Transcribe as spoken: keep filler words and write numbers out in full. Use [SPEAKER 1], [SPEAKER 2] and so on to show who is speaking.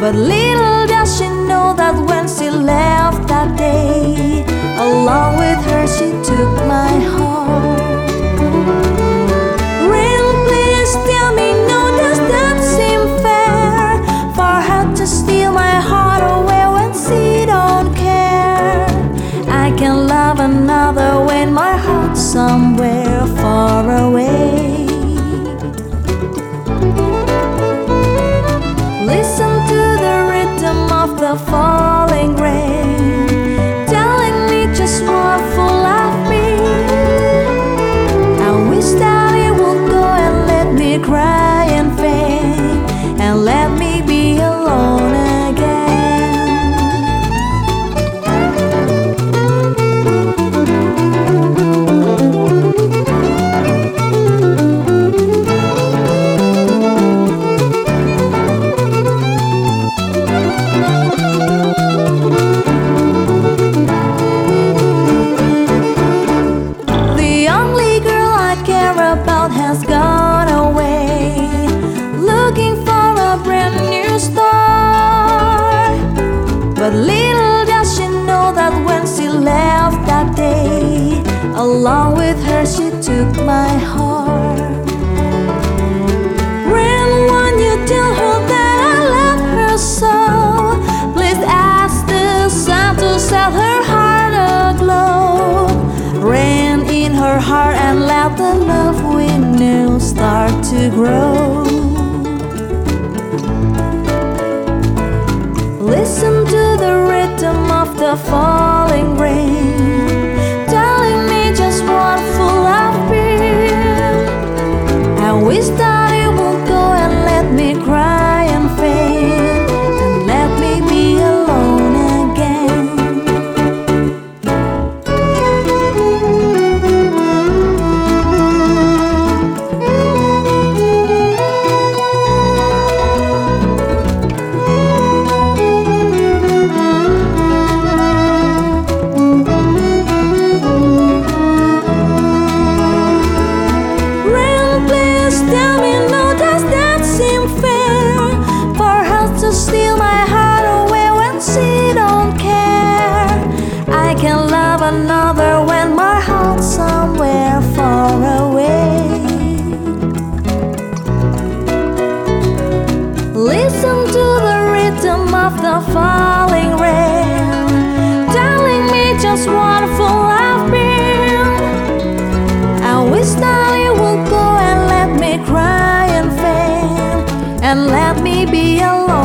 [SPEAKER 1] But little does she know that when she left that day, along with her she took my heart. Rain, please tell me, no, does that seem fair for her to steal my heart away when she don't care? I can love another when my heart's somewhere far away. Listen to the rhythm of the falling rain, telling me just what full of me. I wish that it would go and let me cry and faint, and let me be alone again. Has gone away, looking for a brand new start. But little does she know that when she left that day, along with her she took my heart. When won't you tell her that I love her so? Please ask the sun to set her heart aglow. Rain in her heart and let the love we knew start to grow. Listen to the rhythm of the falling rain, telling me just what full of being. I wish that it would go and let me cry and faint, and let me be alone again. Tell me, no, does that seem fair for her to steal my heart away when she don't care? I can love another when my heart's somewhere far away. Listen to the rhythm of the falling rain, telling me just what full I've been. I wish that it would go and let me cry and faint, and let me be alone.